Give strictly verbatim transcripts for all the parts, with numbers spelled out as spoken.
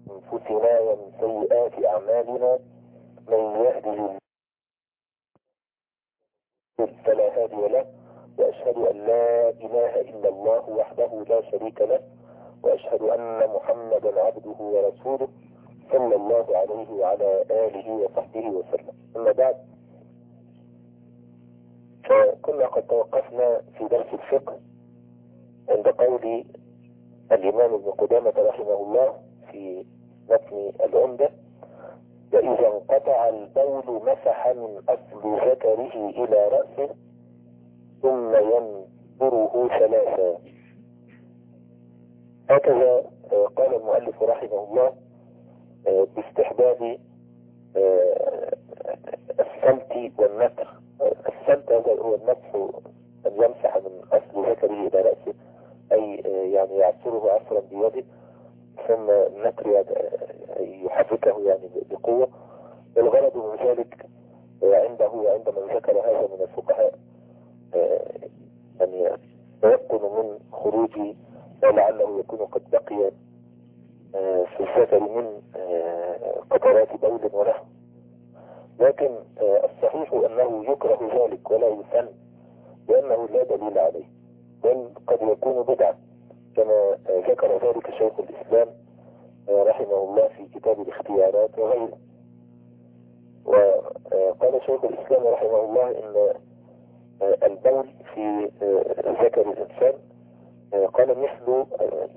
أنفسنا ومن سيئات أعمالنا من يهده الله فلا هادي له، وأشهد أن لا إله إلا الله وحده لا شريك له، وأشهد أن محمدا عبده ورسوله صلى الله عليه وعلى آله وصحبه وسلم. أما بعد، فكنا قد توقفنا في درس الفقه عند قول الإمام ابن قدامة رحمه الله في متن العمدة: وإذا انقطع البول مسح من أصل ذكره إلى رأسه ثم ينبره ثلاثا. هكذا قال المؤلف رحمه الله باستحباب السلت والنتر. السلت هذا هو المسح، أن يمسح من أصل ذكره إلى رأسه، أي يعني يعصره عصرا بيده، ثم النتر يحركه يعني بقوة. والغرض من ذلك عنده وعند من ذكر هذا من الفقهاء يعني يقن من خروج ولعله يكون قد بقي في الذكر من قطرات بول ونحو. لكن الصحيح أنه يكره ذلك ولا يسن، لأنه لا دليل عليه، بل قد يكون بدعة، كما ذكر ذلك شيخ الإسلام رحمه الله في كتاب الاختيارات وغيره. وقال شيخ الإسلام رحمه الله إن البول في ذكر الإنسان قال مثل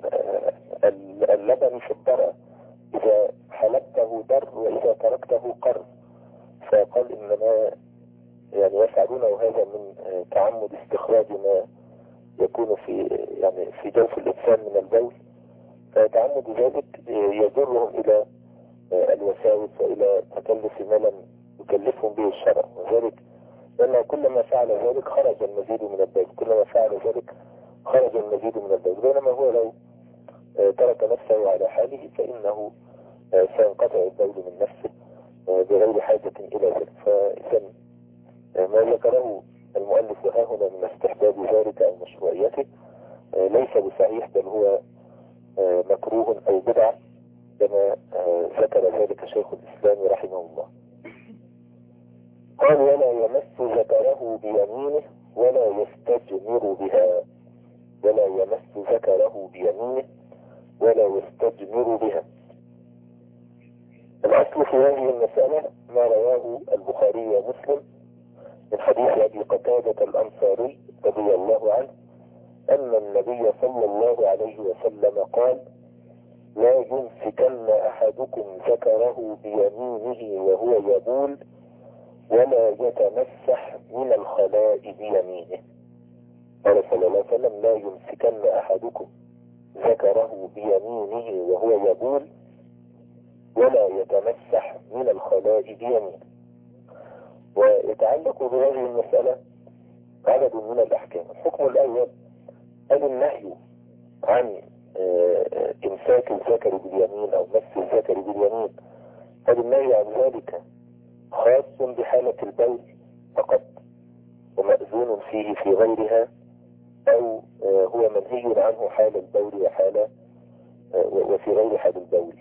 اللبن في الضرع، إذا حلبته در وإذا تركته قر. فقال إنما يعني يفعلونه هذا من تعمد استخراج ما يكون في يعني في جوف الإنسان من البول، فتعمد ذلك يجرهم إلى الوساوس وإلى تكلف ما لم يكلفهم به الشرع، وذلك لأن كلما فعل ذلك خرج المزيد من البول، كلما فعل ذلك خرج المزيد من البول. بينما هو لو ترك نفسه على حاله فإنه سينقطع البول من نفسه بغير حاجة إلى ذلك. فإذا ما ذكره المؤلف ها هنا من استحباب ذلك أو مشروعيته ليس بصحيح، بل هو مكروه أو بدعة، كما ذكر ذلك شيخ الإسلام رحمه الله. قال: ولا يمس ذكره بيمينه ولا يستجمر بها. ولا يمس ذكره بيمينه ولا يستجمر بها. الأصل في هذه المسألة ما رواه البخاري ومسلم من حديث أبي قتادة الأنصاري رضي الله عنه أن النبي صلى الله عليه وسلم قال: لا يمسكن أحدكم ذكره بيمينه وهو يبول ولا يتمسح من الخلاء بيمينه. قال صلى الله عليه وسلم: لا يمسكن أحدكم ذكره بيمينه وهو يبول ولا يتمسح من الخلاء بيمينه. ويتعلق بهذه المسألة عدد من الأحكام. الحكم الأول أن النهي عن إمساك الذكر باليمين أو مس الذكر باليمين، هذا النهي عن ذلك خاص بحالة البول فقط، ومأذون فيه في غيرها، أو هو منهي عنه حال البول وحال وفي غير حال البول.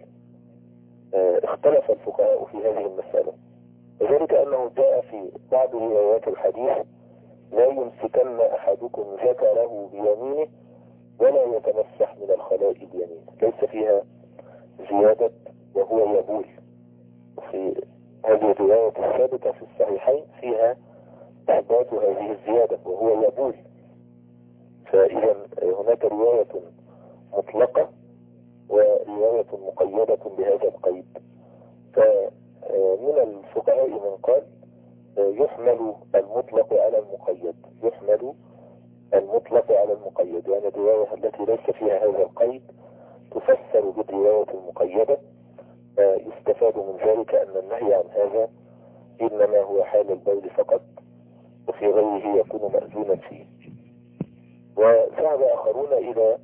اختلف الفقهاء في هذه المسألة، وذلك أنه جاء في بعض روايات الحديث: لا يمسكن أحدكم ذكره بيمينه ولا يتمسح من الخلاء بيمينه، ليس فيها زيادة وهو يبول. في هذه الرواية الثابتة في الصحيحين فيها إثبات هذه الزيادة وهو يبول. فإذا هناك رواية مطلقة ورواية مقيدة بهذا القيد. فمن الفقهاء من قال يحمل المطلق على المقيد، يحمل المطلق على المقيد، يعني الرواية التي ليس فيها هذا القيد تفسر بالرواية المقيدة. يستفاد من ذلك أن النهي عن هذا إنما هو حال البول فقط، وفي غيره يكون مأذونا فيه. وذهب آخرون إلى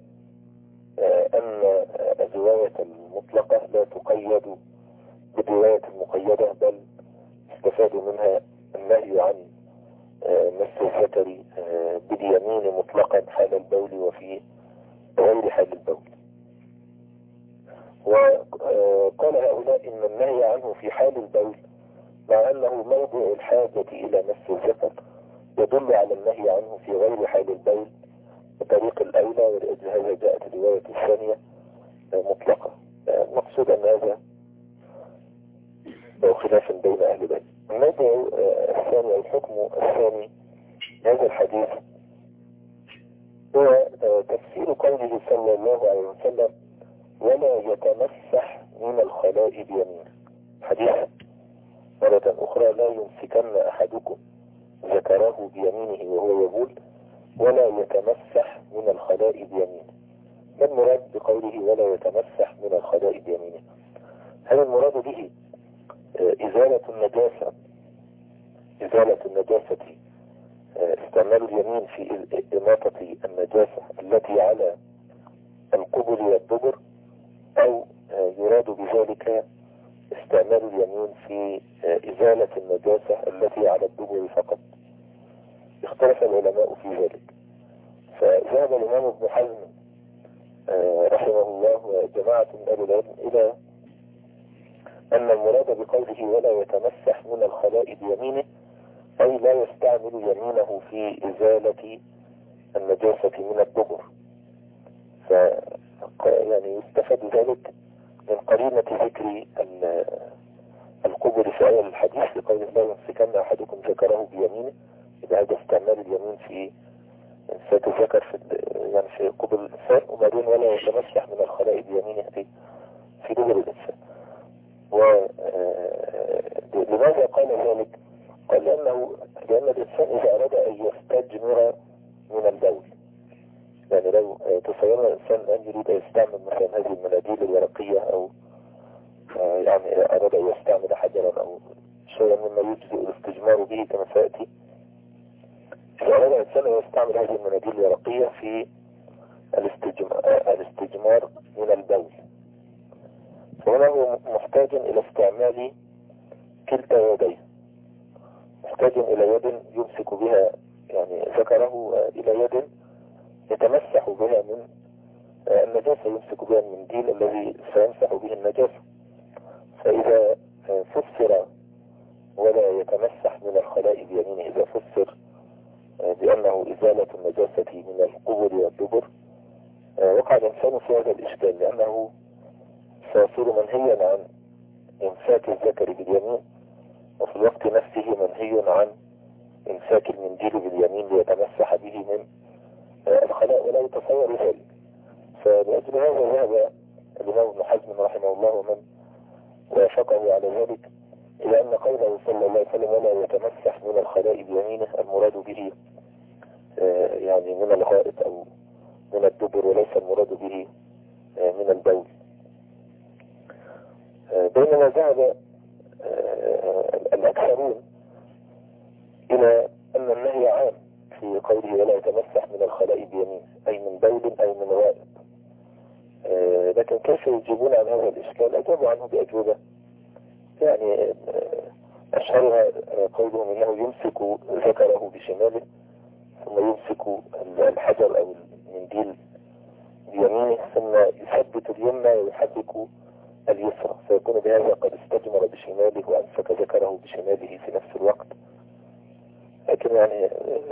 أن الرواية المطلقة لا تقيد بالرواية المقيدة، بل استفاد منها النهي عن مس الذكر باليمين مطلقا حال البول وفي غير حال البول. وقال هؤلاء إن النهي عنه في حال البول مع أنه موضع الحاجة إلى مس الذكر يدل على النهي عنه في غير حال البول بطريق الأولى، ولأجل هذا جاءت الرواية الثانية مطلقة. المقصود أن هذا خلاف بين أهل العلم. الموضع الثاني أو الحكم الثاني هذا الحديث هو تفسير قوله صلى الله عليه وسلم ولا يتمسح من الخلاء بيمينه. حديث مرة أخرى لا يمسكن أحدكم ذكره بيمينه وهو يقول ولا يتمسح من الخلاء بيمينه. ما المراد بقوله ولا يتمسح من الخلاء بيمينه؟ هل المراد به إزالة النجاسة إزالة النجاسة استعمال اليمين في إماطة النجاسة التي على القبل والدبر، أو يراد بذلك استعمال اليمين في إزالة النجاسة التي على الدبر فقط؟ اختلف العلماء في ذلك. فذهب الإمام ابن حزم رحمه الله وجماعة من أهل العلم إلى أن المراد بقوله ولا يتمسح من الخلاء بيمينه أي لا يستعمل يمينه في إزالة النجاسة من الدبر. ف يعني يستفاد ذلك من قرينة ذكر القبر في أول الحديث لقوله لا يمسكن أحدكم ذكره بيمينه، إذا هذا استعمال اليمين في إمساك الذكر في يعني في قبر الإنسان، وبعدين ولا يتمسح من الخلاء بيمينه في في دبر الإنسان. ولماذا قال ذلك؟ قال لأنه لأن الإنسان إذا أراد أن يستجمر من البول، يعني لو تصورنا الإنسان أن يريد أن يستعمل مثلا هذه المناديل الورقية أو يعني أراد أن يستعمل حجرا أو شيئا مما يجزئ الاستجمار به كما سيأتي، إذا أراد الإنسان أن يستعمل هذه المناديل الورقية في الاستجمار, الاستجمار من البول، فهنا هو محتاج إلى استعمال كلتا يديه، محتاج إلى يد يمسك بها يعني ذكره، إلى يد يتمسح بها من النجاسة، يمسك بها المنديل الذي سيمسح به النجاسة. فإذا فسر ولا يتمسح من الخلاء بيمينه، إذا فسر بأنه إزالة النجاسة من القبل والدبر، وقع الإنسان في هذا الإشكال، لأنه سيصير منهيا عن إمساك الذكر باليمين، وفي الوقت نفسه منهي عن إمساك المنديل باليمين ليتمسح به من الخلاء، ولا يتصور ذلك. فلأجل هذا ذهب الإمام ابن حزم رحمه الله ومن وافقه على ذلك إلى أن قوله صلى الله عليه وسلم ولا يتمسح من الخلاء بيمينه المراد به يعني من الغائط أو من الدبر، وليس المراد به من البول. بينما ذهب الأكثرون إلى أن النهي عام في قوله ولا يتمسح من الخلاء بيمينه، أي من بول أو من غائط. لكن كيف يجيبون عن هذا الإشكال؟ أجابوا عنه بأجوبة يعني أشهرها قولهم إنه يمسك ذكره بشماله ثم يمسك الحجر أو المنديل بيمينه ثم يثبت اليمنى ويحرك اليسرى، فيكون بهذا قد استجمر بشماله وأمسك ذكره بشماله في نفس الوقت. لكن يعني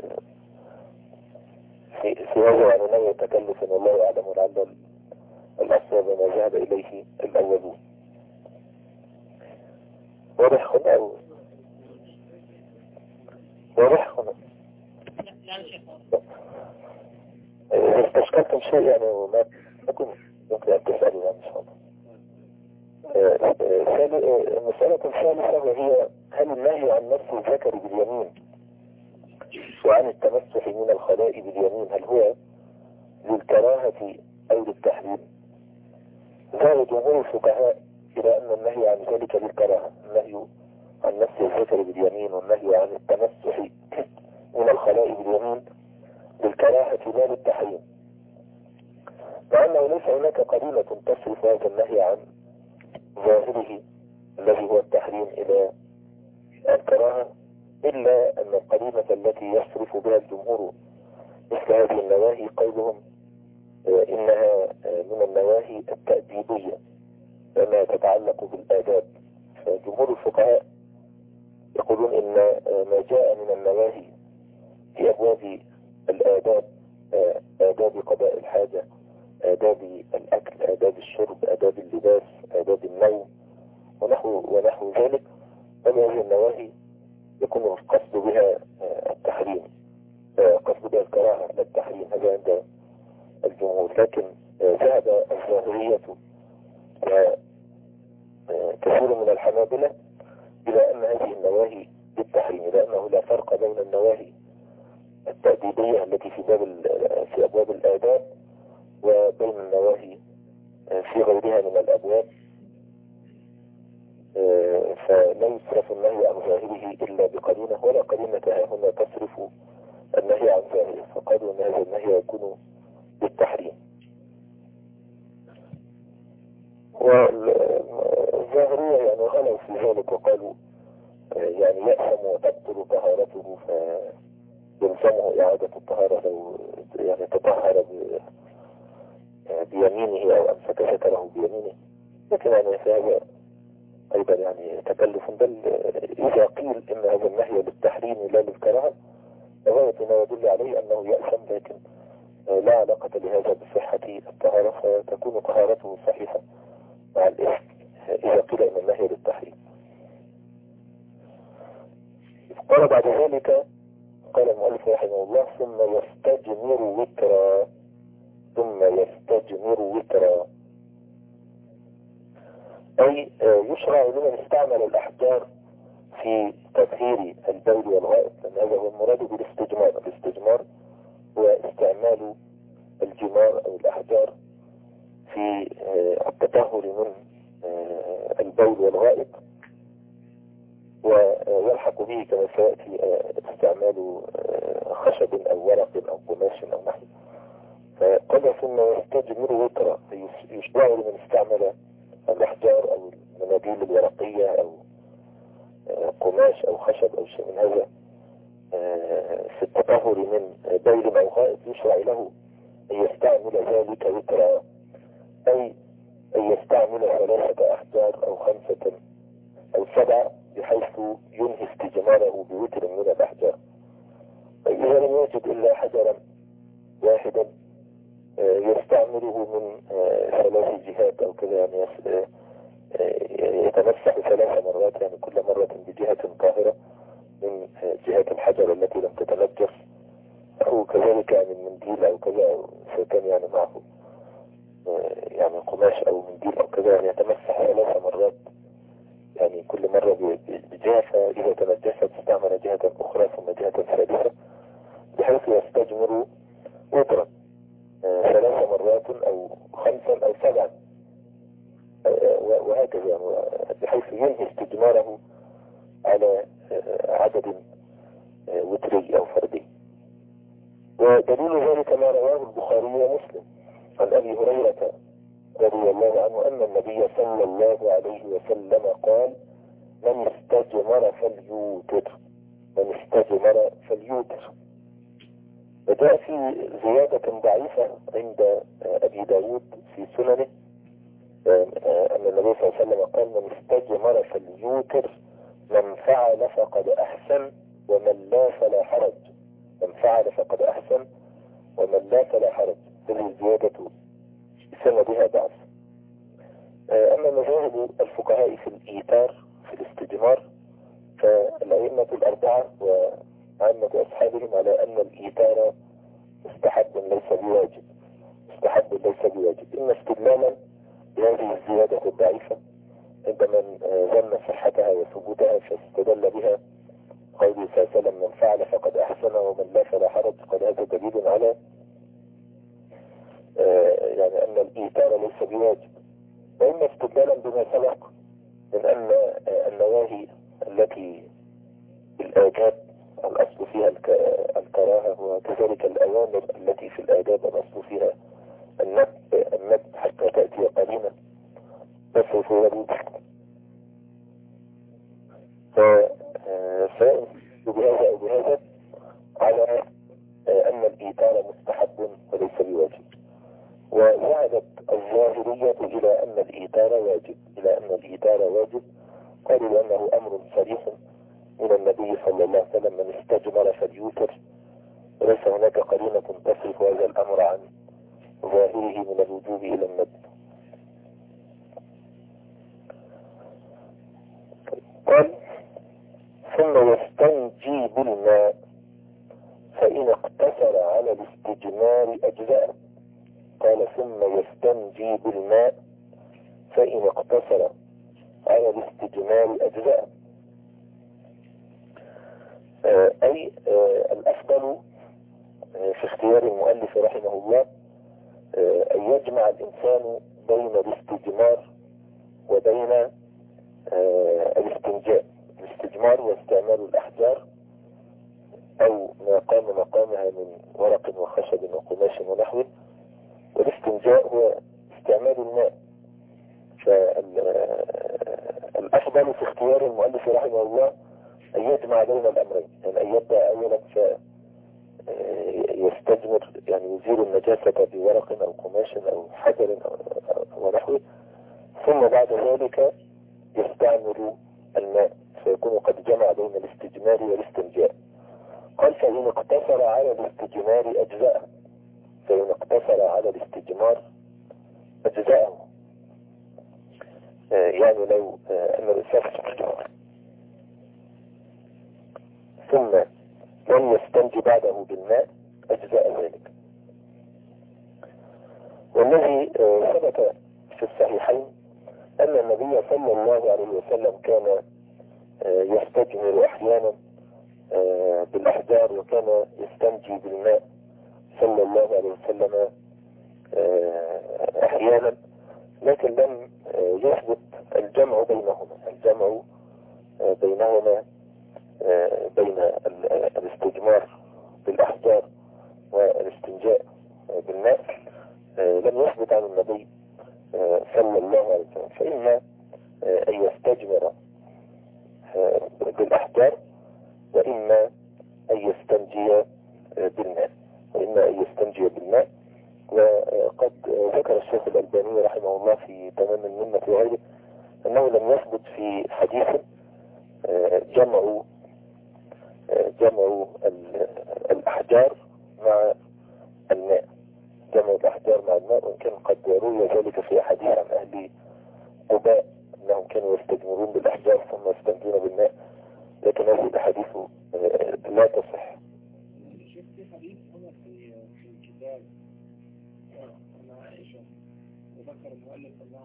في, في هذا يعني نوع تكلف والله أعلم، ولعل الأصوب ما ذهب إليه الأولون. واضح هنا أو واضح هنا؟ إذا استشكلتم شيء يعني وما ممكن ممكن أن تسألوا يعني إن شاء الله. المسألة الثالثة وهي هل النهي عن مس الذكر باليمين وعن التمسح من الخلاء باليمين هل هو للكراهة أو للتحريم؟ ذهب جمهور الفقهاء إلى أن النهي عن ذلك للكراهة، النهي عن مس الذكر باليمين والنهي عن التمسح من الخلاء باليمين للكراهة لا للتحريم، مع أنه ليس هناك قرينة تصرف هذا النهي عن ظاهره الذي هو التحريم إلى الكراهة، إلا أن القرينة التي يصرف بها الجمهور مثل هذه النواهي قولهم إنها من النواهي التأديبية، يتعلق بالآداب. فجمهور الفقهاء يقولون إن ما جاء من النواهي في أبواب الآداب، آداب قضاء الحاجة، آداب الأكل، آداب الشرب، آداب اللباس، آداب النوم ونحو, ونحو ذلك، بل هذه النواهي يكون القصد بها التحريم، قصد بها الكراهة لا التحريم، هذا عند الجمهور. لكن ذهب الظاهرية وكثير من الحنابلة إلى أن هذه النواهي بالتحريم، لأنه لا فرق بين النواهي التأديبية التي في باب في أبواب الآداب وبين النواهي في غيرها من الأبواب، فلا يصرف النهي عن ظاهره إلا بقرينة، ولا قرينة هنا تصرف النهي عن ظاهره، فقالوا أن هذا النهي يكون بالتحريم. والظاهرية يعني غلوا في ذلك وقالوا يعني يأثم وتبطل طهارته فيلزمه إعادة الطهارة لو يعني تطهر بيمينه أو أمسك ذكره بيمينه. لكن يعني هذا أيضا يعني تكلف، بل إذا قيل إن هذا النهي للتحريم لا للكراهة غاية ما يدل عليه أنه يأثم، لكن لا علاقة لهذا بصحة الطهارة، فتكون طهارته صحيحة مع الإثم إذا قيل إن النهي للتحريم. قال بعد ذلك، قال المؤلف رحمه الله: ثم يستجمر وترا، ثم يستجمر وترا، أي يشرع لمن استعمل الأحجار في تطهير البول والغائط، لأن هذا هو المراد بالاستجمار. الاستجمار هو استعمال الجمار أو الأحجار في التطهر من البول والغائط، ويلحق به كما سيأتي استعمال خشب أو ورق أو قماش أو نحو. فقال ثم يستجمر وترا، يشرع لمن استعمل الأحجار أو المناديل الورقية أو قماش أو خشب أو شيء من هذا في التطهر من بول أو غائط، يشرع له أن يستعمل ذلك وترا، أي أن يستعمل ثلاثة أحجار أو خمسة أو سبعة، بحيث ينهي استجماره بوتر من الأحجار. فإذا لم يوجد إلا حجرا واحدا يستعمله من ثلاث جهات أو كذا، يعني يتمسح ثلاث مرات، يعني كل مرة بجهة طاهرة من جهات الحجر التي لم تتنجس، أو كذلك يعني المنديل أو كذا، فكان يعني معه يعني قماش أو منديل أو كذا، يعني يتمسح ثلاث مرات، يعني كل مرة بجهة، فإذا تنجست استعمل جهة أخرى ثم جهة ثالثة، بحيث يستجمر وترا ثلاث مرات أو خمسا أو سبعا وهكذا، يعني بحيث ينهي استجماره على عدد وتري أو فردي. ودليل ذلك ما رواه البخاري ومسلم عن أبي هريرة رضي الله عنه أن النبي صلى الله عليه وسلم قال: من استجمر فليوتر، من استجمر فليوتر. وجاء في زيادة ضعيفة عند أبي داود في سننه أن النبي صلى الله عليه وسلم قال: من استجمر فليوتر، من فعل فقد أحسن ومن لا فلا حرج. من فعل فقد أحسن ومن لا فلا حرج. هذه الزيادة سندها ضعف. أما مذاهب الفقهاء في الإيتار في الاستجمار، فالأئمة الأربعة وعامة أصحابهم على أن الإيتار مستحب ليس بواجب، مستحب ليس بواجب، إما استدلالا بهذه الزيادة الضعيفة عندما ظن صحتها وثبوتها، فاستدل بها قوله صلى الله عليه وسلم: من فعل فقد أحسن ومن لا فلا حرج. قال هذا دليل على يعني أن الإيتار ليس بواجب. وإما استدلالا بما سبق من أن النواهي التي بالآداب الأصل فيها الكراهة، وكذلك الأوامر التي في الآداب الأصل فيها الندب الندب حتى تأتي قرينة تصرف ذلك. فسائل بهذا أو بهذا على أن الإيتار مستحب وليس بواجب. وذهبت الظاهرية إلى أن أن الإيتار واجب إلى أن الإيتار واجب قالوا لأنه أمر صريح من النبي صلى الله عليه وسلم من استجمر فليوتر، وليس هناك قرينة تصرف هذا الأمر عن ظاهره من الوجوب إلى الندب. قال ثم يستنجي بالماء فإن اقتصر على الاستجمار أجزاء. قال ثم يستنجي بالماء فإن اقتصر على الاستجمار أجزاء، آه أي آه الأفضل آه في اختيار المؤلف رحمه الله آه أن يجمع الإنسان بين الاستجمار وبين آه الاستنجاء. الاستجمار هو استعمال الأحجار أو ما قام مقامها من ورق وخشب وقماش ونحوه، والاستنجاء هو استعمال الماء. فالأفضل في اختيار المؤلف رحمه الله أن يجمع بين الأمرين، يعني أن يبدأ أولا فيستجمر يعني يزيل النجاسة بورق أو قماش أو حجر ونحوه، ثم بعد ذلك يستعمل الماء فيكون قد جمع بين الاستجمار والاستنجاء. قال فإن اقتصر على الاستجمار أجزاءه، فإن اقتصر على الاستجمار أجزاءه، آه يعني لو آه أن الإنسان ثم لم يستنجي بعده بالماء أجزاء ذلك. والذي آه ثبت في الصحيحين أن النبي صلى الله عليه وسلم كان آه يستجمر أحيانا آه بالأحجار وكان يستنجي بالماء صلى الله عليه وسلم آه أحيانا، لكن لم آه يثبت الجمع بينهما الجمع آه بينهما آه بين الاستجمار بالأحجار والاستنجاء آه بالماء آه لم يثبت عن النبي آه صلى الله عليه وسلم. فإما آه أن يستجمر آه بالأحجار وإما أن يستنجي بالماء وإما أن يستنجي بالماء. وقد ذكر الشيخ الألباني رحمه الله في تمام المنة وغيره أنه لم يثبت في حديث جمع جمع الأحجار مع الماء جمع الأحجار مع الماء، وإن كان قد روي ذلك في أحاديث عن أهل قباء أنهم كانوا يستجمرون بالأحجار ثم يستنجون بالماء، لكن هذه الأحاديث لا تصح. شفت حديث هنا في في الكتاب عن عائشة وذكر المؤلف أنه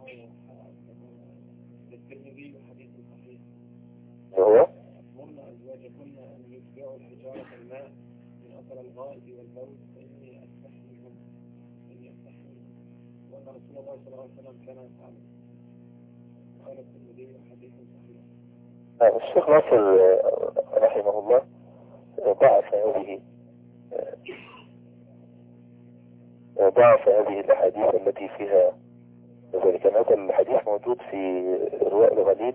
للترمذي حديث صحيح هو هم أزواجكن أن يتبعوا الحجارة الماء من أثر الغائط والبول فإني أستحي منهم إني أستحي منهم وأن رسول الله صلى الله عليه وسلم كان يفعله. قال الترمذي حديث صحيح. الشيخ ناصر رحمه الله ضعف هذه ضعف هذه الأحاديث التي فيها ذلك. هذا الحديث موجود في رواء الغليل.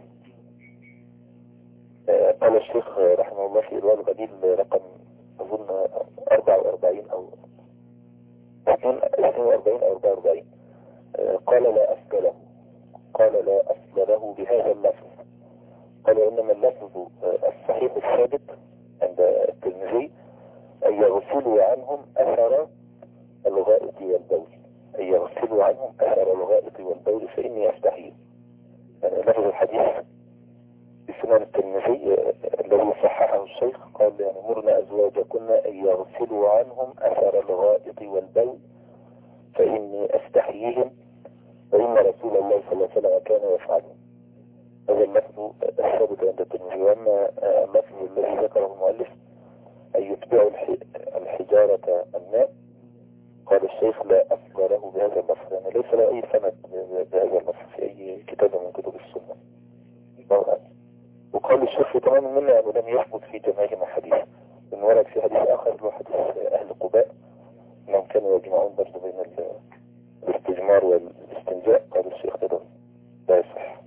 قال الشيخ رحمه الله في رواء الغليل رقم أظن أربعة وأربعين أو اثنين وأربعين أو أربعة وأربعين قال لا أصل له قال لا أصل له بهذا اللفظ. قال إنما اللفظ الصحيح الثابت عند الترمذي أن يغسلوا عنهم أثر الغائط والبول أن يغسلوا عنهم أثر الغائط والبول فإني أستحي. يعني لفظ الحديث بسنن الترمذي الذي صححه الشيخ قال يعني مرنا أزواجكن أن يغسلوا عنهم أثر الغائط والبول فإني أستحييهم وإن رسول الله صلى الله عليه وسلم كان يفعله. هذا اللفظ الثابت عند الترمذي. وأما اللفظ الذي ذكره المؤلف أن يتبعوا الحجارة الماء قال الشيخ لا أصل له بهذا اللفظ، يعني ليس له أي سند بهذا اللفظ في أي كتاب من كتب السنة. وقال الشيخ تماما منه أنه لم يثبت في جماعهم حديث، إن ورد في حديث آخر له حديث أهل قباء أنهم كانوا يجمعون برضه بين الاستجمار والاستنجاء. قال الشيخ أيضا لا يصح.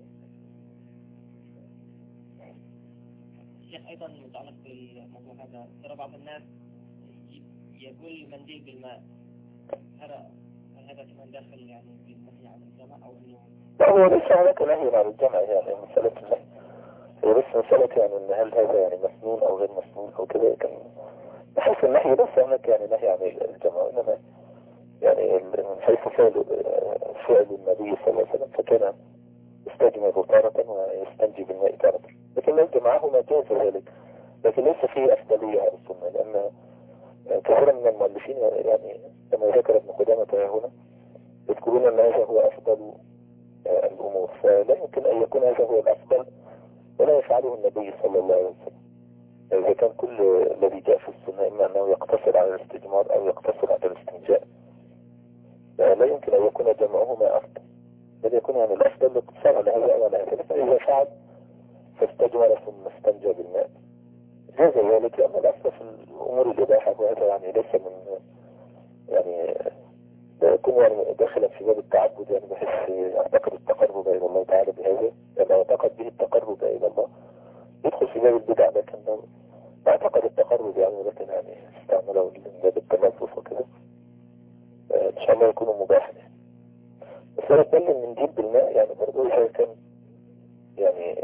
الشيخ أيضا متعلق بالموضوع هذا، ترى بعض الناس يقول المنديل بالماء، هل هذا كمان داخل يعني في النهي عن الجمع أو إنه؟ لا هو ليس هناك نهي عن الجمع يعني مسألة النهي هي بس مسألة يعني إن هل هذا يعني مسنون أو غير مسنون أو كذا كان بحيث النهي بس هناك يعني نهي عن الجمع إنما يعني من حيث فعل فعل النبي صلى الله عليه وسلم فكان يستجمع تارة ويستنجي بالماء تارة لكن لو جمعهما جاز ذلك لكن ليس فيه أفضلية على السنة لأن كثيرا من المؤلفين يعني كما ذكر ابن قدامة هنا يذكرون أن هذا هو أفضل الأمور فلا يمكن أن يكون هذا هو الأفضل ولا يفعله النبي صلى الله عليه وسلم إذا كان كل الذي جاء في السنة إما أنه يقتصر على الاستجمار أو يقتصر على الاستنجاء لا يمكن أن يكون جمعهما أفضل بل يكون يعني الأفضل الاقتصار على هذا أو على هذا فإذا فعل فاستجمر ثم استنجى بالماء جاز ذلك لأن الأصل في الأمور الإباحة وهذا يعني ليس من يعني يكون يعني داخلا في باب التعبد يعني بحيث يعتقد التقرب إلى الله تعالى بهذا يعني يعتقد به التقرب إلى الله يدخل في باب البدع لكن لو اعتقد التقرب يعني لكن يعني استعمله من باب التنظف وكذا إن شاء الله يكون مباحا بس أنا أتكلم من جيب بالماء يعني برضو إذا كان يعني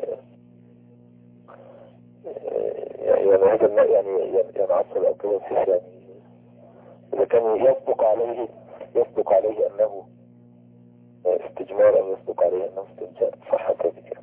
يعني هذا الماء يعني ينعصر أو كذا يعني إذا كان يصدق عليه يصدق عليه أنه استجمار أو يصدق عليه أنه استنجاء صح كذلك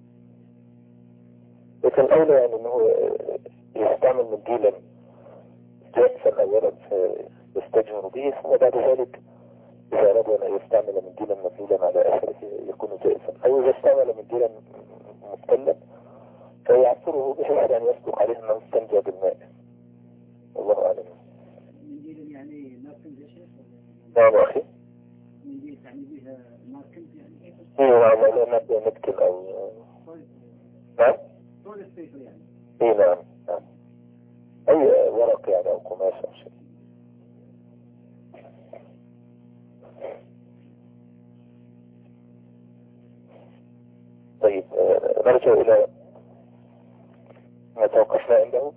لكن الأولى يعني أنه يستعمل منديلا جافا أولا يستجمر به ثم بعد ذلك إذا أراد أن يستعمل منديلا مبلولا على أثره يكون جائزا أو إذا استعمل منديلا مبتلا فيعصره بحيث أن يصدق عليه أنه استنجى بالماء والله أعلم. منديل يعني ماركنت يا شيخ؟ نعم أخي منديل يعني بها ماركنت يعني؟ إيه نعم لا نبدأ نكتل أو نعم؟ طول السيف يعني؟ إيه نعم نعم أي ورق يعني أو قماش أو شيء. طيب نرجع إلى ما توقفنا عنده.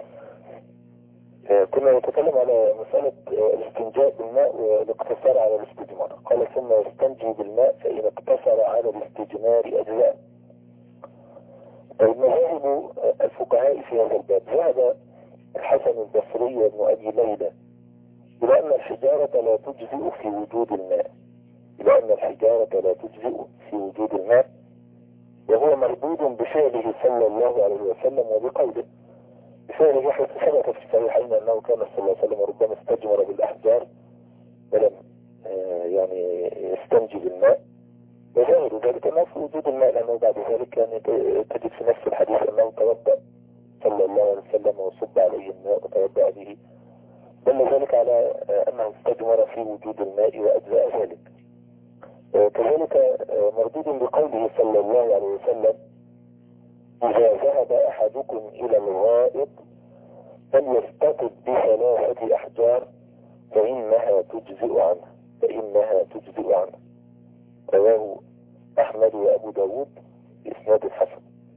كنا نتكلم على مسألة الاستنجاء بالماء والاقتصار على الاستجمار. قال ثم يستنجي بالماء فإن اقتصر على الاستجمار أجزاء. طيب مذاهب الفقهاء في هذا الباب ذهب الحسن البصري وابن أبي ليلى إلى أن الحجارة لا تجزئ في وجود الماء إلى أن الحجارة لا تجزئ في وجود الماء وهو مردود بفعله صلى الله عليه وسلم وبقوله بفعله حيث ثبت في الصحيحين أنه كان صلى الله عليه وسلم ربما استجمر بالأحجار ولم يعني يستنجي بالماء وظاهر ذلك أنه في وجود الماء لأنه بعد ذلك يعني تجد في نفس الحديث أنه توضأ صلى الله عليه وسلم وصب عليه الماء وتوضأ به دل ذلك على أنه استجمر في وجود الماء وأجزاء ذلك. كذلك مردود بقوله صلى الله عليه وسلم إذا ذهب أحدكم إلى الغائط فليستطب بثلاثة أحجار فإنها تجزئ عنه فإنها تجزئ عنه رواه أحمد وأبو داود بإسناد الحسن.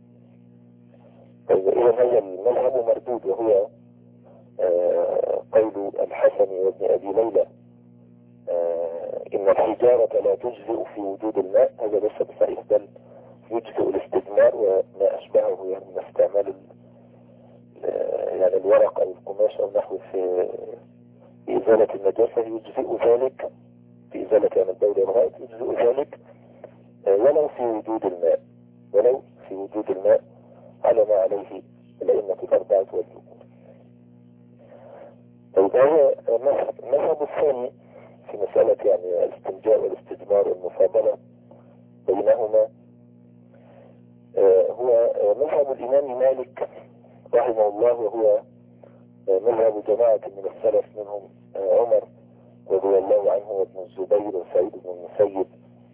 إذا هذا المذهب مردود وهو قول الحسن وابن أبي ليلى إن الحجارة لا تجزئ في وجود الماء هذا ليس بصحيح بل يجزئ الاستجمار وما أشبهه يعني من استعمال يعني الورق أو القماش أو نحو في إزالة النجاسة يجزئ ذلك في إزالة يعني البول والغائط يجزئ ذلك ولو في وجود الماء ولو في وجود الماء على ما عليه الأئمة الأربعة والجمهور. طيب هذا المذهب الثاني في مسألة يعني الاستنجاء والاستجمار والمفاضلة بينهما هو مذهب الإمام مالك رحمه الله وهو مذهب جماعة من السلف منهم عمر رضي الله عنه وابن الزبير وسعيد بن المسيب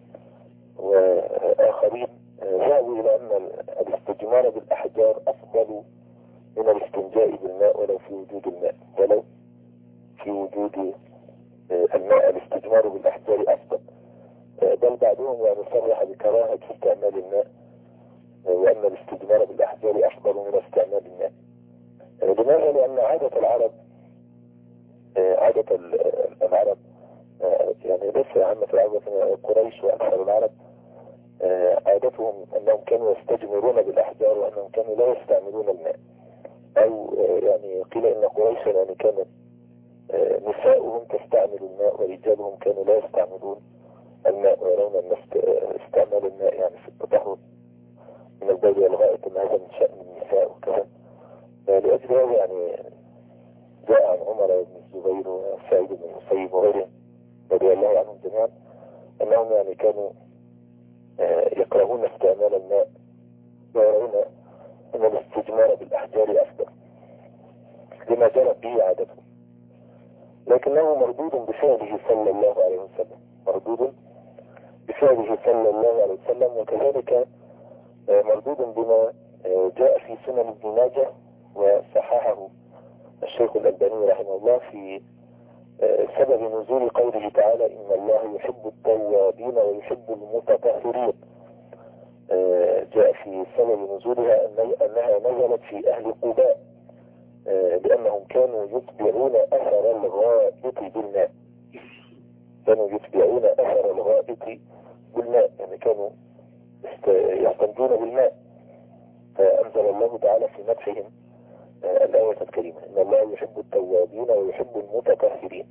وآخرين ذهبوا إلى أن الاستجمار بالأحجار أفضل من الاستنجاء بالماء ولو في وجود الماء ولو في وجود الماء الاستجمار بالأحجار أفضل بل بعضهم يعني صرح بكراهة استعمال الماء وأن الاستجمار بالأحجار أفضل من استعمال الماء. لماذا؟ لأن عادة العرب عادة العرب يعني لسه عامة العرب قريش وأكثر العرب عادتهم أنهم كانوا يستجمرون بالأحجار وأنهم كانوا لا يستعملون الماء، أو يعني قيل إن قريشا يعني كانت نساؤهم تستعمل الماء ورجالهم كانوا لا يستعملون الماء، ويرون أن استعمال الماء يعني في التطهر من البول والغائط أن هذا من شأن النساء وكذا. لأجل هذا يعني جاء عن عمر بن الزبير وسعيد بن المسيب وغيرهم رضي الله عنهم جميعا أنهم يعني كانوا يكرهون استعمال الماء ويرون أن الاستجمار بالأحجار أفضل لما جرت به عادتهم، لكنه مردود بفعله صلى الله عليه وسلم، مردود بفعله صلى الله عليه وسلم، وكذلك مردود بما جاء في سنن ابن ماجه وصححه الشيخ الألباني رحمه الله في سبب نزول قوله تعالى إن الله يحب التوابين ويحب المتطهرين. جاء في سبب نزولها أنها نزلت في أهل قباء لأنهم كانوا يتبعون أثر الغائط بالماء، كانوا يتبعون أثر الغائط بالماء، يعني كانوا يستنجون بالماء، فأنزل الله تعالى في مدحهم الآية الكريمة إن الله يحب التوابين ويحب المتطهرين.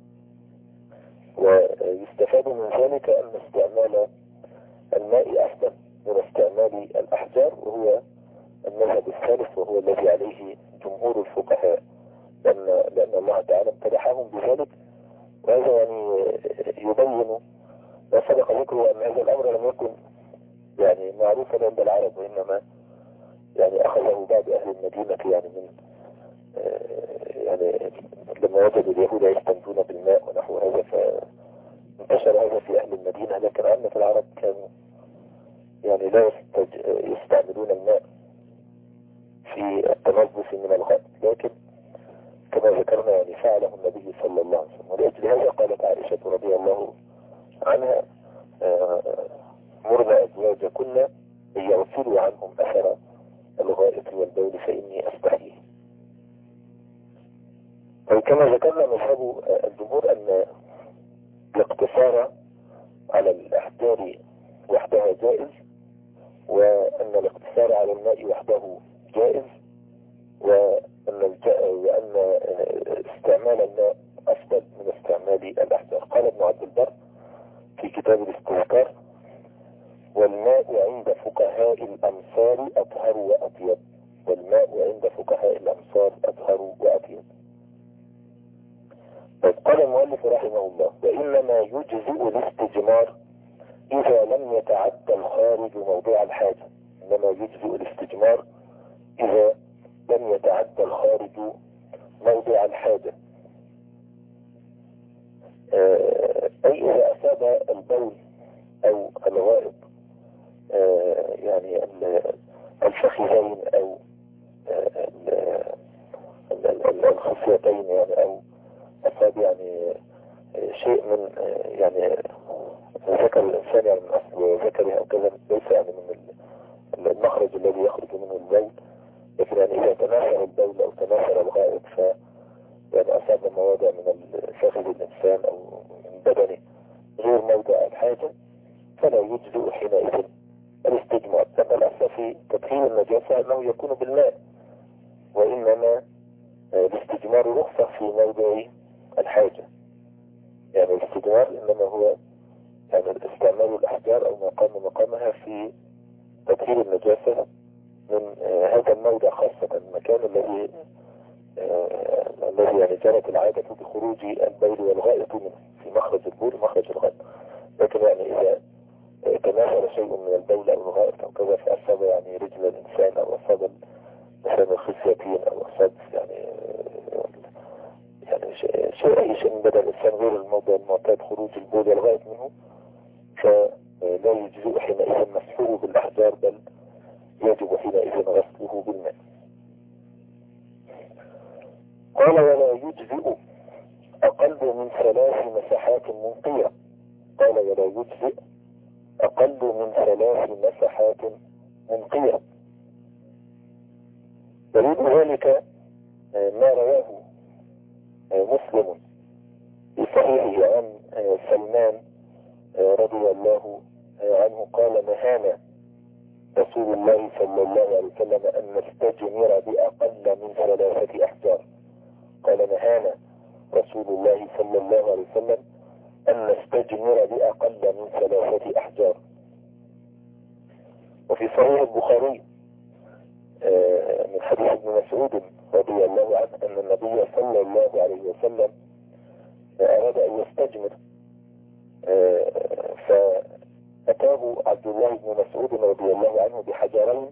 ويستفاد من ذلك أن استعمال الماء أفضل من استعمال الأحجار، وهو المذهب الثالث وهو الذي عليه جمهور الفقهاء، لأن, لأن الله تعالى امتدحهم بذلك، وهذا يعني يبين وسبق ذكره أن هذا الأمر لم يكن يعني معروفا عند العرب، وإنما يعني أخذه بعض أهل المدينة يعني من يعني لما وجدوا اليهود يستنجون بالماء ونحو هذا فانتشر هذا في أهل المدينة، لكن عامة العرب كانوا يعني لا يستعملون الماء في التنظف من الغائط، لكن كما ذكرنا يعني فعله النبي صلى الله عليه وسلم. ولأجل هذا قالت عائشة رضي الله عنها مرنا أزواجكن أن يغسلوا عنهم أثر الغائط والبول فإني أستحيه. وكما ذكرنا مذهب الجمهور أن الاقتصار على الأحجار وحدها جائز، وأن الاقتصار على الماء وحده جائز، وأن وأن استعمال الماء أفضل من استعمال الأحجار. قال ابن عبد البر في كتاب الاستذكار والماء عند فقهاء الأمصار أطهر وأطيب، والماء عند فقهاء الأمصار أطهر وأطيب. قال المؤلف رحمه الله وإنما يجزئ الاستجمار إذا لم يتعدى الخارج موضع الحاجة، إنما يجزئ الاستجمار إذا لم يتعدى الخارج موضع الحاجة، أي إذا أصاب البول أو الغائط يعني الفخذين أو الخصيتين يعني، أو أصاب يعني شيء من يعني ذكر الإنسان يعني من أصل ذكره أو كذا، ليس يعني من المخرج الذي يخرج منه البول، لكن يعني إذا تناثر البول أو تناثر الغائط ف يعني أصاب مواضع من فخذ الإنسان أو من بدنه غير موضع الحاجة فلا يجزئ حينئذ الاستجمار، لأن الأصل في تطهير النجاسة أنه يكون بالماء، وإنما الاستجمار رخصة في موضع الحاجة. يعني الاستجمار إنما هو يعني استعمال الأحجار أو ما قام مقامها في تطهير النجاسة من هذا الموضع، خاصة المكان الذي الذي يعني جرت العادة بخروج البول والغائط منه في مخرج البول ومخرج الغائط. لكن يعني إذا تناثر شيء من البول أو الغائط أو كذا فأصاب يعني رجل الإنسان أو أصاب مثلا الخصيتين أو أصاب يعني يعني شيء أي شيء من بدن الإنسان غير الموضع المعتاد خروج البول والغائط منه، فلا يجزئ حينئذ مسحوه بالأحجار، بل يجب حينئذ غسله بالماء. قال ولا يجزئ أقل من ثلاث مسحات منقية. قال ولا يجزئ أقل من ثلاث مسحات منقية. دليل ذلك ما رواه مسلم في صحيحه عن سلمان رضي الله عنه قال نهانا رسول الله صلى الله عليه وسلم أن نستجمر بأقل من ثلاثة أحجار. قال نهانا رسول الله صلى الله عليه وسلم أن نستجمر بأقل من ثلاثة أحجار. وفي صحيح البخاري من حديث ابن مسعود رضي الله عنه أن النبي صلى الله عليه وسلم أراد أن يستجمر، فأتاه عبد الله بن مسعود رضي الله عنه بحجرين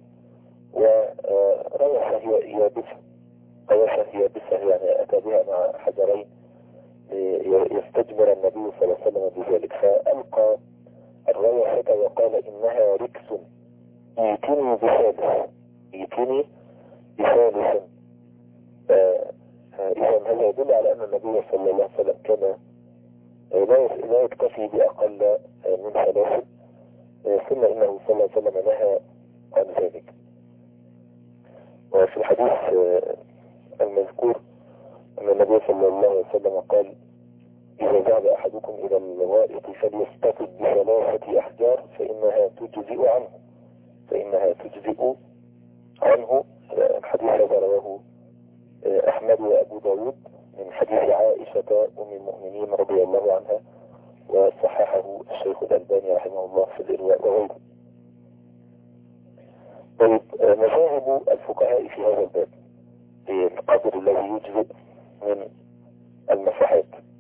وريح يابسة ريح يابسة يعني أتى بها مع حجرين يستجمر النبي صلى الله عليه وسلم بذلك، فألقى الريحة وقال إنها ركس ايتني بثالث ايتني بثالث. إذا هذا يدل على أن النبي صلى الله عليه وسلم كان لا يكتفي بأقل من ثلاث، ثم إنه صلى الله عليه وسلم نهى عن ذلك. وفي الحديث المذكور أن النبي صلى الله عليه وسلم قال إذا ذهب أحدكم إلى الغائط فليستطب بثلاثة أحجار فإنها تجزئ عنه فإنها تجزئ عنه. الحديث هذا رواه أحمد وأبو داود من حديث عائشة أم المؤمنين رضي الله عنها، وصححه الشيخ الألباني رحمه الله في الإرواء وغيره. طيب، مذاهب الفقهاء في هذا الباب في القدر الذي يجزئ من المساحات.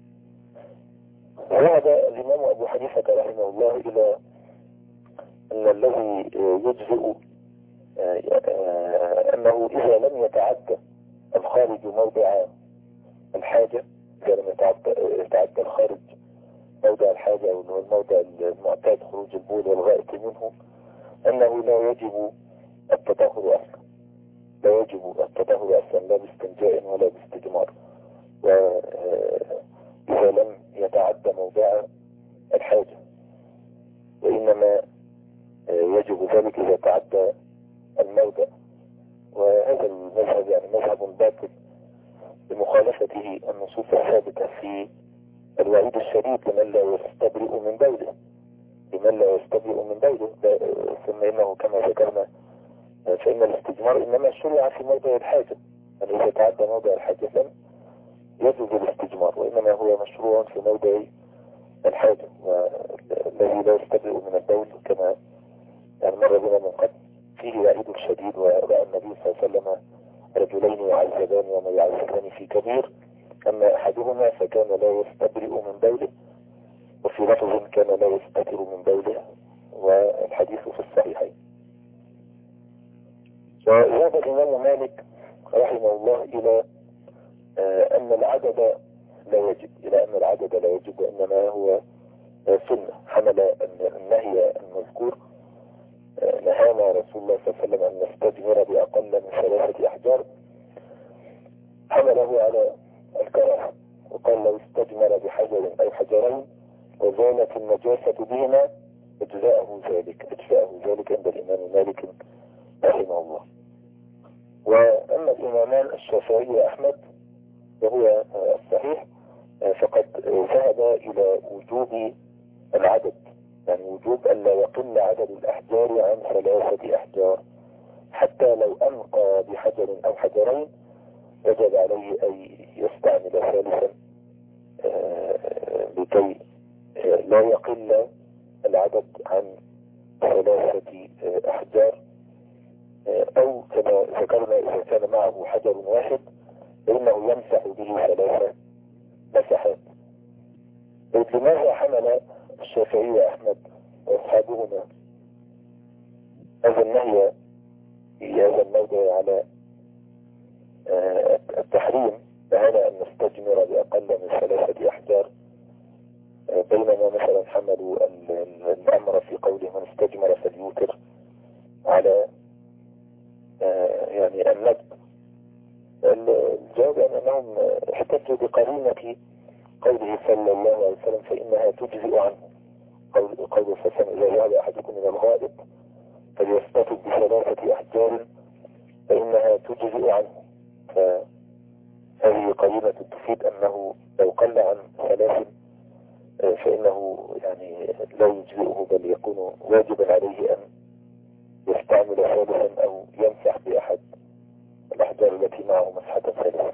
ذهب الإمام أبو حنيفة رحمه الله إلى أن الذي يجزئ أنه إذا لم يتعدى الخارج موضع الحاجة، إذا لم يتعدى الخارج موضع الحاجة أو الموضع المعتاد خروج البول والغائط منه، أنه لا يجب التطهر أصلا لا يجب التطهر أصلا لا باستنجاء ولا باستجمار، وإذا لم يتعدى موضع الحاجة، وإنما يجب ذلك إذا تعدى الموضع. وهذا المذهب يعني مذهب باطل بمخالفته النصوص الثابتة في الوعيد الشديد لمن لا يستبرئ من بوله لمن لا يستبرئ من بوله. ثم إنه كما ذكرنا فإن الاستجمار إنما شرع في موضع الحاجة، يعني إذا تعدى موضع الحاجة لم يجوز الاستجمار، وإنما هو مشروع في موضع الحاجة، والذي لا يستبرئ من البول كما يعني مر بنا من قبل فيه وعيد شديد. ورأى النبي صلى الله عليه وسلم رجلين يعذبان وما يعذبان في كبير، أما أحدهما فكان لا يستبرئ من بوله، وفي لفظ كان لا يستتر من بوله، والحديث في الصحيحين. وذهب الإمام مالك رحمه الله إلى أن العدد لا يجب إلى أن العدد لا يجب وإنما هو سنة. حمل النهي المذكور نهانا رسول الله صلى الله عليه وسلم أن نستجمر بأقل من ثلاثة أحجار، حمله على الكراهة، وقال لو استجمر بحجر أو حجرين وزالت النجاسة بهما اجزاءه ذلك اجزاءه ذلك عند الإمام مالك رحمه الله. وأما الإمامان الشافعي وأحمد وهو الصحيح فقد ذهب إلى وجوب العدد، يعني وجوب أن لا يقل عدد الأحجار عن ثلاثة أحجار، حتى لو أنقى بحجر أو حجرين وجب عليه أن يستعمل ثالثا لكي لا يقل العدد عن ثلاثة أحجار، أو كما ذكرنا إذا كان معه حجر واحد فإنه يمسح به ثلاثة مسحات. لماذا حمل الشافعي وأحمد وأصحابهما هذا النهي في هذا الموضع على التحريم بهذا أن نستجمر بأقل من ثلاثة أحجار، بينما مثلا حملوا الأمر في قوله من استجمر فليوتر على يعني الندب؟ الجواب أنهم احتجوا بقرينة قوله صلى الله عليه وسلم فإنها تجزئ عنه، قول قول فسن إذا ذهب أحدكم من الغائط فليستطب بثلاثة أحجار فإنها تجزئ عنه. فهذه قرينة تفيد أنه لو قل عن ثلاث عليه أن يستعمل ثالثا أو يمسح بأحد الأحجار التي معه مسحة ثالثة.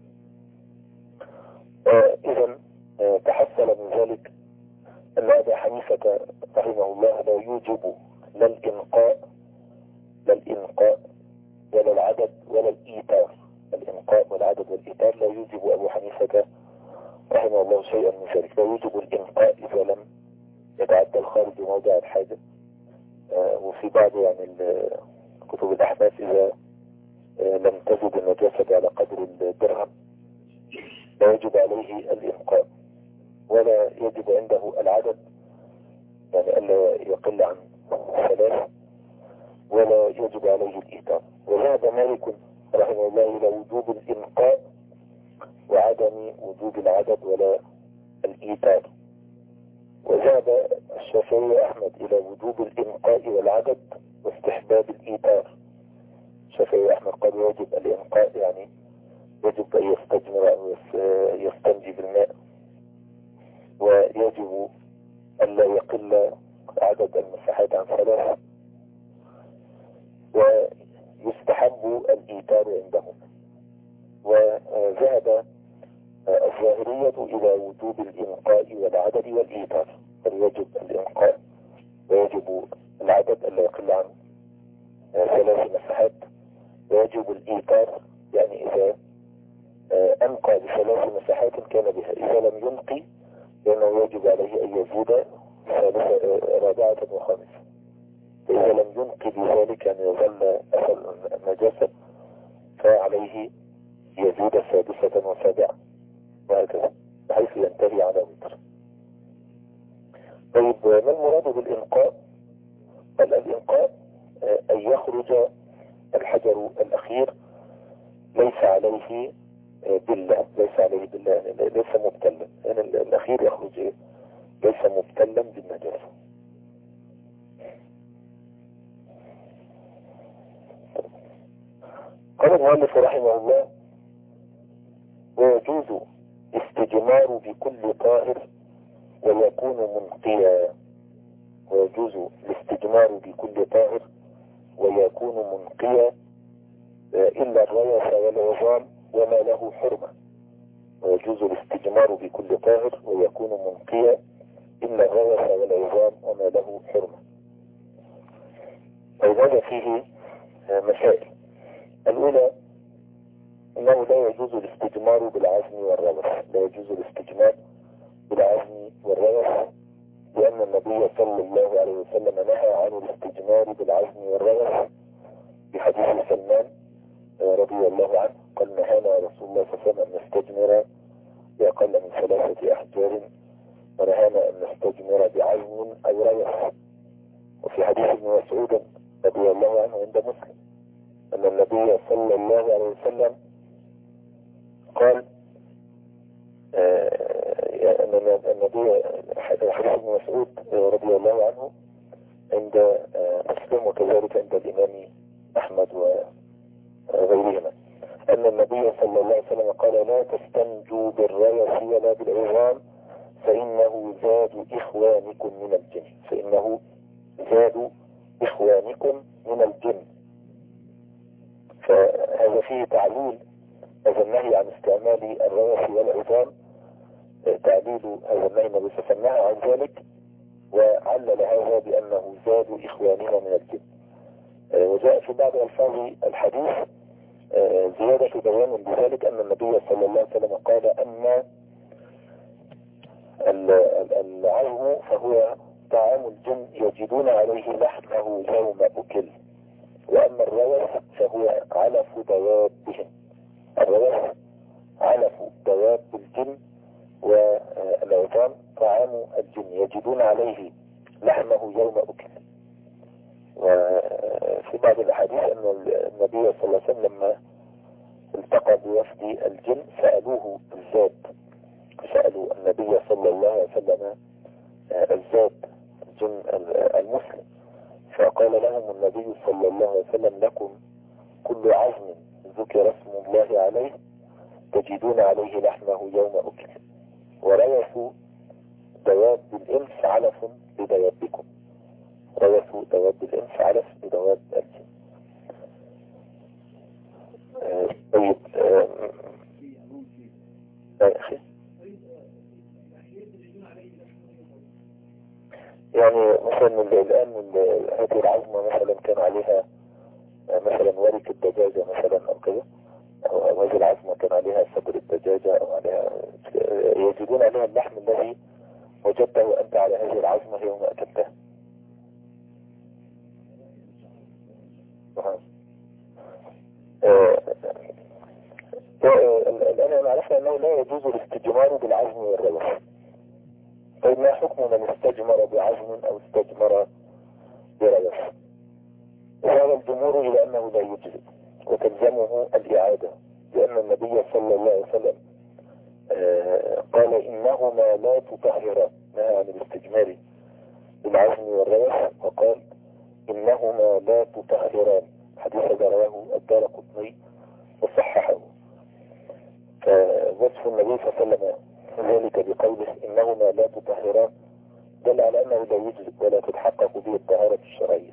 إذن تحصل من ذلك أن أبا حنيفة رحمه الله لا يوجب لا الإنقاء لا الإنقاء ولا العدد ولا الإيتار. الإنقاء والعدد والإيتار لا يوجب أبو حنيفة رحمه الله شيئا من ذلك. لا يوجب الإنقاء إذا لم يتعدى الخارج بموضع الحاجة. وفي بعض يعني كتب الأحناف إذا لم تزد النجاسة على قدر الدرهم لا يجب عليه الإنقاء ولا يجب عنده العدد، يعني ألا يقل عن ثلاث، ولا يجب عليه الإيتار. وذهب مالك رحمه الله إلى وجوب الإنقاء وعدم وجوب العدد ولا الإيتار. وذهب الشافعي أحمد إلى وجوب الإنقاء والعدد واستحباب الإيتار. الشافعي أحمد قال يجب الإنقاء، يعني يجب أن يستجمر أو يستنجي بالماء، ويجب أن لا يقل عدد المساحات عن ثلاثة، ويستحب الإيتار عندهم. وذهب الظاهرية إلى وجوب الإنقاء والعدد والإيتار، فيجب الإنقاء ويجب العدد ألا يقل عن ثلاث مساحات، ويجب الإيتار يعني إذا أنقى بثلاث مساحات كان بها، إذا لم ينقي لأنه يجب عليه أن يزيد ثالثة رابعة وخامسة. فإذا لم ينقي بذلك أن يظل أثر النجاسة فعليه يزيد سادسة وسابعة وهكذا بحيث ينتهي على وتر. طيب ما المراد بالإنقاء؟ قال الإنقاء أن يخرج الحجر الأخير ليس عليه بالله، ليس عليه بالله يعني ليس مبتلا، يعني الأخير يخرج ليس مبتلا بالنجاسة. قال المؤلف رحمه الله: ويجوز استجمار بكل طاهر ويكون منقيا. ويجوز الاستجمار بكل طاهر ويكون منقيا إلا الريث والعظام وما له حرمة. ويجوز الاستجمار بكل طاهر ويكون منقيا إلا الريث والعظام وما له حرمة. وهذا فيه مسائل. الأولى أنه لا يجوز الاستجمار بالعزم والروث، لا يجوز الاستجمار بالعزم والروث، لأن النبي صلى الله عليه وسلم نهى عن الاستجمار بالعزم والروث بحديث سلمان رضي الله عنه قال: نهانا رسول الله صلى الله عليه وسلم أن نستجمر بأقل من ثلاثة أحجار، ونهانا أن نستجمر بعزم أو روث. وفي حديث ابن مسعود رضي الله عنه عند مسلم أن النبي صلى الله عليه وسلم قال أن النبي حديث ابن مسعود رضي الله عنه عند مسلم وكذلك عند الإمام أحمد وغيرهما أن النبي صلى الله عليه وسلم قال: لا تستنجوا بالريث ولا بالعظام فإنه زاد إخوانكم من الجن، فإنه زاد إخوانكم من الجن. فهذا فيه تعليل هذا النهي عن استعمال الريث والعظام، تعليل هذا النهي النبي صلى الله عليه وسلم عن ذلك، وعلل هذا بأنه زاد إخواننا من الجن. وجاء في بعض ألفاظ الحديث زيادة بيان بذلك أن النبي صلى الله عليه وسلم قال: أما العظم فهو طعام الجن يجدون عليه لحمه يوم أكل، وأما الروث فهو علف دوابهم. الروث علف دواب الجن، والعظام طعام الجن يجدون عليه لحمه يوم أكل. وفي بعض الأحاديث أن النبي صلى الله عليه وسلم لما التقى بوفد الجن سألوه الزاد، سألوا النبي صلى الله عليه وسلم الزاد الجن المسلم، فقال لهم النبي صلى الله عليه وسلم: لكم كل عظم ذكر اسم الله عليه تجدون عليه لحمه يوم أكل، وريث دواب الإنس علف لدوابكم. روث دواب الإنس علف بدواب الجن. آه طيب آه يا أخي يعني مثلا الآن هذه العظمة مثلا كان عليها مثلا ورك الدجاجة مثلا أو كذا، أو هذه العظمة كان عليها صدر الدجاجة أو عليها، يجدون عليها اللحم الذي وجدته أنت على هذه العظمة يوم أكلتها. الآن عرفنا أنه لا يجوز الاستجمار بالعزم والروث. طيب ما حكم من استجمر بعزم أو استجمر بروث؟ وهذا الجمهور إلى أنه لا يجزئ وتلزمه الإعادة، لأن النبي صلى الله عليه وسلم آه قال إنهما لا تطهران، نهى عن الاستجمار بالعزم والروث وقال إنهما لا تطهران. حديث رواه الدارقطني وصححه. فوصف النبي صلى الله عليه وسلم ذلك بقوله إنهما لا تطهران دل على أنه لا يجزئ ولا تتحقق به الطهارة الشرعية.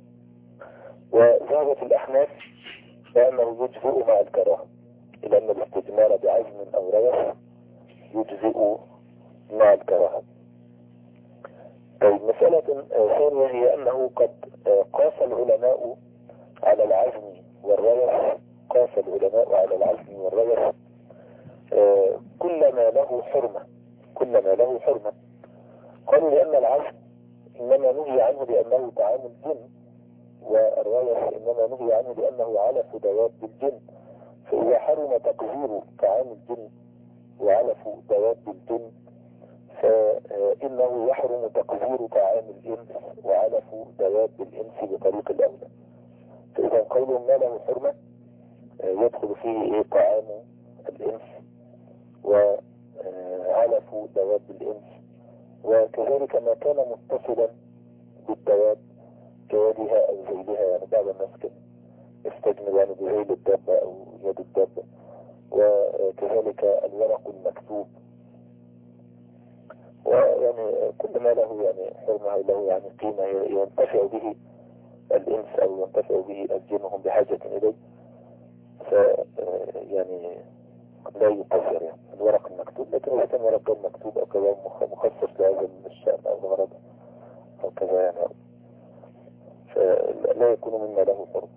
وذهبت الأحناف بأنه يجزئ مع الكراهة، إلى أن الاستجمار بعزم أو روث يجزئ مع الكراهة. طيب مسألة ثانية هي أنه قد قاس العلماء على العزم والروث، قاس العلماء على العزم والروث كل ما له حرمة، كل ما له حرمة. قالوا لأن العزم إنما نهي عنه لأنه طعام الجن، والروث إنما نهي عنه لأنه علف دواب الجن، فإذا حرم تقذير طعام الجن وعلف دواب الجن فإنه يحرم تقذير طعام الإنس وعلف دواب الإنس بطريق الأولى. فإذا قولهم ما له حرمة يدخل فيه طعام الإنس وعلف دواب الإنس، وكذلك ما كان متصلا بالدواب كيدها أو ذيلها، يعني بعض الناس كان يستجمل يعني بذيل الدابة أو يد الدابة، وكذلك الورق المكتوب، ويعني كل ما له يعني حرمة له يعني قيمة ينتفع به الإنس أو ينتفع به الجن وهم بحاجة إليه، ف يعني لا يقصر يعني الورق المكتوب. لكن إذا كان ورق المكتوب أو كذا مخصص لهذا الشأن أو الغرض أو كذا يعني فلا يكون مما له حرمة.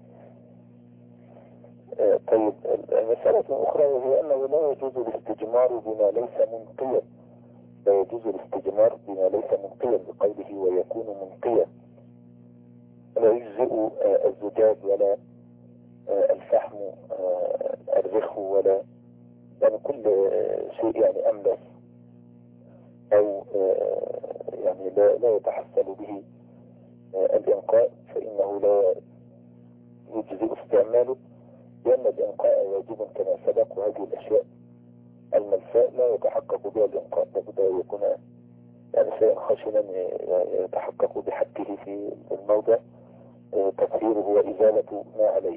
طيب مسألة أخرى وهي أنه لا يجوز الاستجمار بما ليس منقيا، لا يجوز الاستجمار بما ليس منقيا بقوله ويكون منقيا. لا يجزئ الزجاج ولا الفحم الرخو ولا يعني كل شيء يعني أملس أو يعني لا, لا يتحصل به الإنقاء فإنه لا يجزئ استعماله، لأن الإنقاء واجب كما سبق، وهذه الأشياء الملفاء لا يتحقق بها الإنقاء، لابد أن يكون يعني شيئا خشنا يتحقق بحقه في الموضع تطهيره وإزالة ما عليه.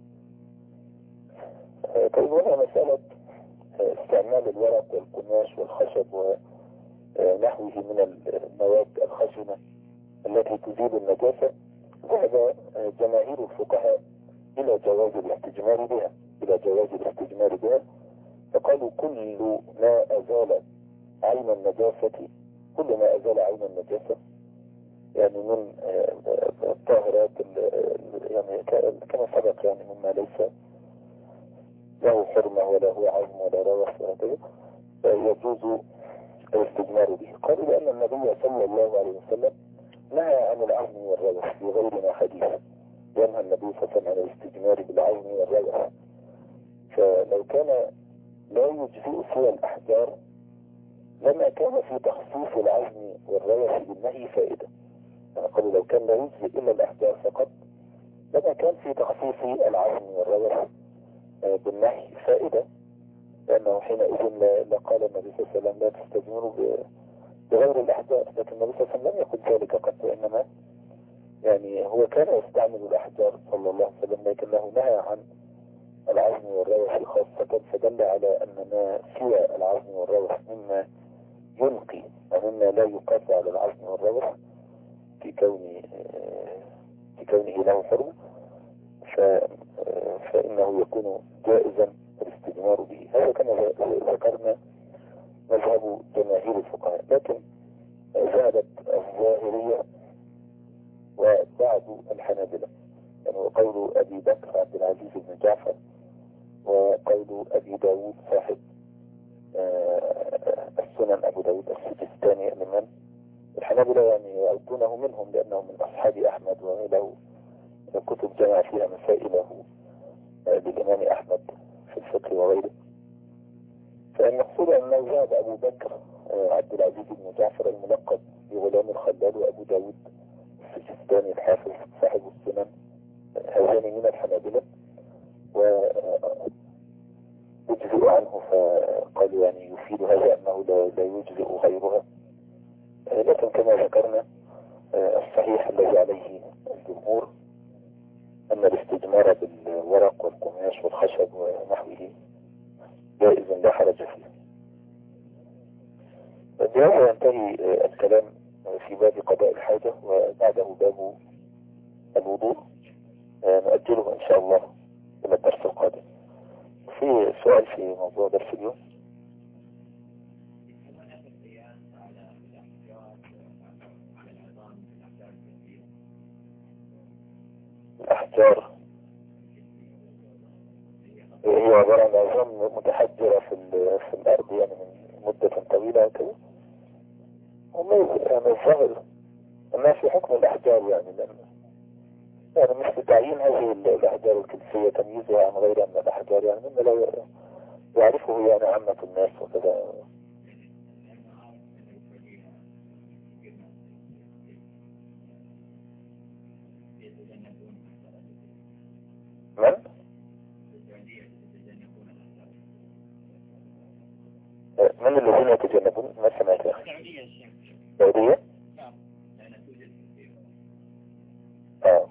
طيب هنا مسألة استعمال الورق والقماش والخشب ونحوه من المواد الخشنة التي تزيل النجاسة، ذهب جماهير الفقهاء إلى جواز الاستجمار بها، إلى جواز الاستجمار بها فقالوا كل ما أزال عين النجاسة، كل ما أزال عين النجاسة يعني من الطاهرات يعني كما سبق يعني مما ليس له حرمة ولا هو عزم ولا روث ولا كذا يجوز الاستجمار به. قالوا لأن النبي صلى الله عليه وسلم نهى عن العزم والروث في غيرنا حديث، ينهى النبي صلى الله عليه وسلم عن الاستجمار بالعزم والروث، فلو كان لا يجزئ سوى الأحجار لما كان في تخصيص العزم والروث بالنهي فائدة. يعني قالوا لو كان لا يجزئ إلا الأحجار فقط لما كان في تخصيص العزم والروث بالنهي فائدة، لأنه حينئذ لقال النبي صلى الله عليه وسلم لا تستجمروا بغير الأحجار، لكن النبي صلى الله عليه وسلم لم يقل ذلك قط، وإنما يعني هو كان يستعمل الأحجار صلى الله عليه وسلم، لكنه نهى عن العزم والروث خاصة، فدل على أن ما سوى العزم والروث مما ينقي ومما لا يقاس على العزم والروث في كون في كونه له حرمة فإنه يكون جائزا الاستثمار به. هذا كما ذكرنا مذهب جماهير الفقهاء، لكن ذهبت الظاهرية وبعض الحنابلة، يعني وقول أبي بكر عبد العزيز بن جعفر وقول أبي داود صاحب السنن أبو داود السجستاني الإمام الحنابلة، يعني يعدونه منهم لأنه من أصحاب أحمد وله كتب جمع فيها مسائله للإمام أحمد في الفقه وغيره. فالمقصود أنه ذهب أبو بكر عبد العزيز بن جعفر الملقب بغلام الخلال وأبو داود السجستاني الحافظ صاحب السنن هذان من الحنابلة ويجزئ عنه، فقالوا يعني يفيد هذا أنه لا يجزئ غيرها. لكن كما ذكرنا الصحيح الذي عليه الجمهور أن الاستجمار بالورق والقماش والخشب ونحوه جائز لا حرج فيه. بهذا ينتهي الكلام في باب قضاء الحاجة، وبعده باب الوضوء نؤجله إن شاء الله إلى الدرس القادم. في سؤال في موضوع درس اليوم؟ الأحجار هي عبارة عن عظام متحجرة في, في الأرض يعني من مدة طويلة وكذا، وما يعني الظاهر أنها في حكم الأحجار، يعني لأن يعني مثل تعيين هذه الأحجار الكلسية تمييزها عن غيرها من الأحجار، يعني مما لا يعرفه يعني عامة الناس وكذا. من؟ من الذين يتجنبون؟ ما سمعت يا أخي؟ السعودية؟ آه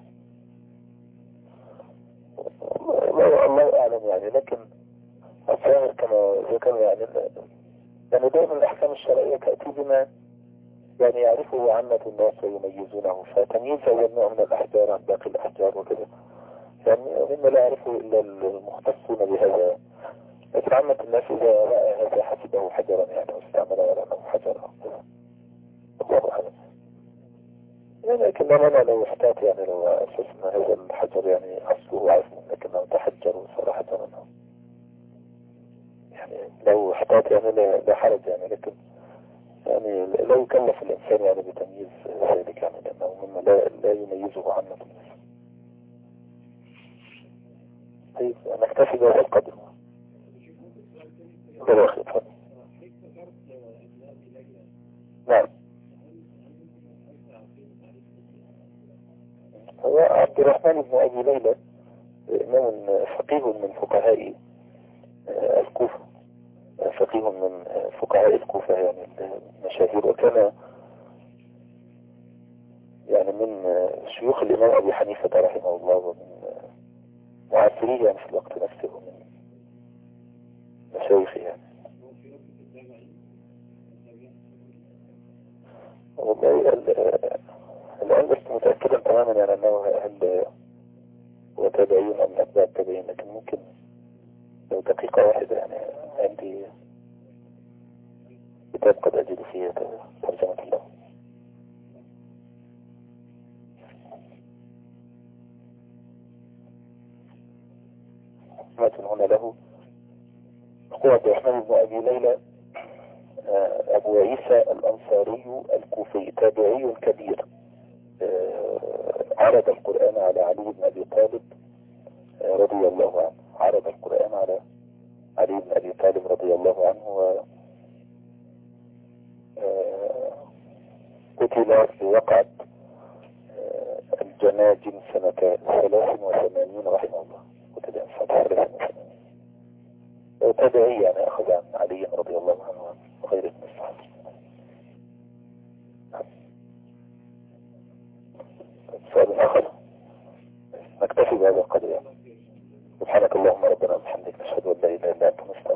الله أعلم يعني، لكن الظاهر كما ذكر يعني يعني دائما الأحكام الشرعية تأتي بما يعني يعرفه عامة الناس ويميزونه، فتمييز هذا النوع من الأحجار عن باقي الأحجار وكذا يعني مما لا يعرفه إلا المختصون بهذا، لكن عامة الناس إذا رأى هذا حسبه حجرا يعني واستعمل ولا أنه حجرا، الله أعلم. لكن أنا لو احتاط يعني لو أسسنا هذا الحجر يعني أصله عزم لكنه تحجر صراحة منه يعني لو احتاط يعني لا حرج يعني، لكن يعني لا يكلف الإنسان يعني بتمييز ذلك يعني لأنه مما لا, لا يميزه عن الناس. طيب نكتفي بهذا القدر. نعم. هو عبد الرحمن بن أبي ليلى إمام فقيه من فقهاء الكوفة، فقيه من فقهاء الكوفة يعني المشاهير، وكان يعني من شيوخ الإمام أبي حنيفة رحمه الله ومن معاصريه يعني في الوقت نفسه ومن مشايخه يعني. والله الآن لست متأكدا تماما يعني أنه هل هو تابعين أم أتباع التابعين، لكن ممكن لو دقيقة واحدة يعني عندي كتاب قد أجد فيه ترجمة له. مات هنا له هو عبد الرحمن بن أبي ليلى أبو عيسى الأنصاري الكوفي، تابعي كبير، عرض القرآن على علي بن أبي طالب رضي الله عنه، عرض القرآن على علي بن أبي طالب رضي الله عنه، و قتل في وقعة الجناجم سنة ثلاث وثمانين رحمه الله، قتل سنة ثلاث وثمانين، تابعي يعني أخذ عن علي رضي الله عنه وغيره من الصحابة. سؤال آخر؟ نكتفي بهذا القدر يعني. سبحانك اللهم ربنا وبحمدك نشهد أن لا إله إلا أنت